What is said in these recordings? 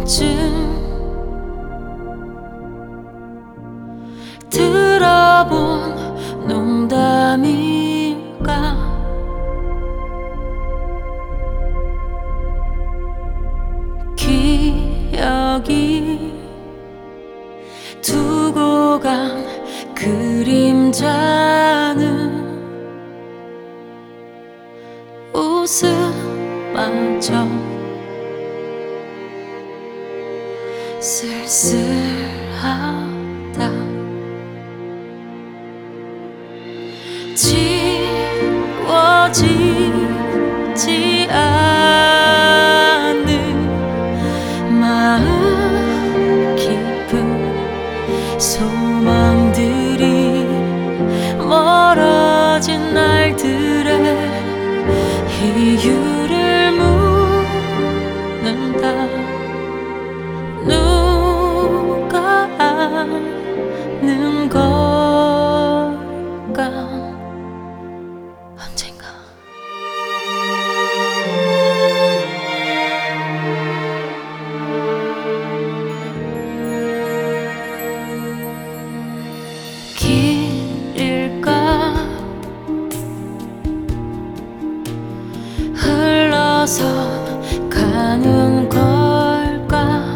번쯤 들어본 농담일까? 기억이 두고 간 그림자는 웃음마저 쓸쓸하다. 지워지지 않는 마음 깊은 소망들이 멀어진 날들의 이유를 묻는다. 누가 아는 걸까? 언젠가 길일까? 흘러서 가는 걸까?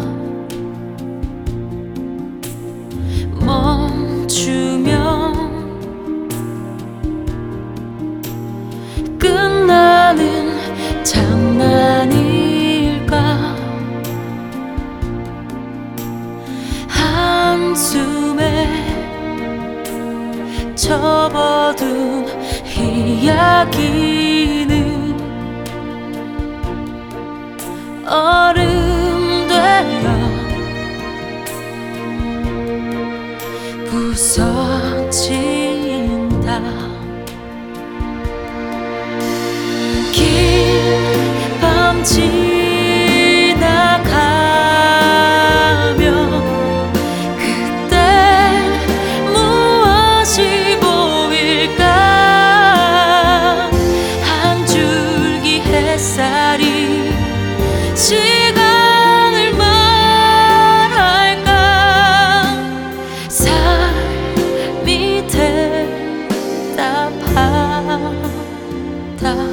멈추면 끝나는 장난일까? 한숨에 접어둔 이야기는 얼음 되어 부서진다. 긴 밤 지나가며 그때 무엇이 보일까? 한 줄기 햇살이 시간을 말할까? 삶이 대답하다.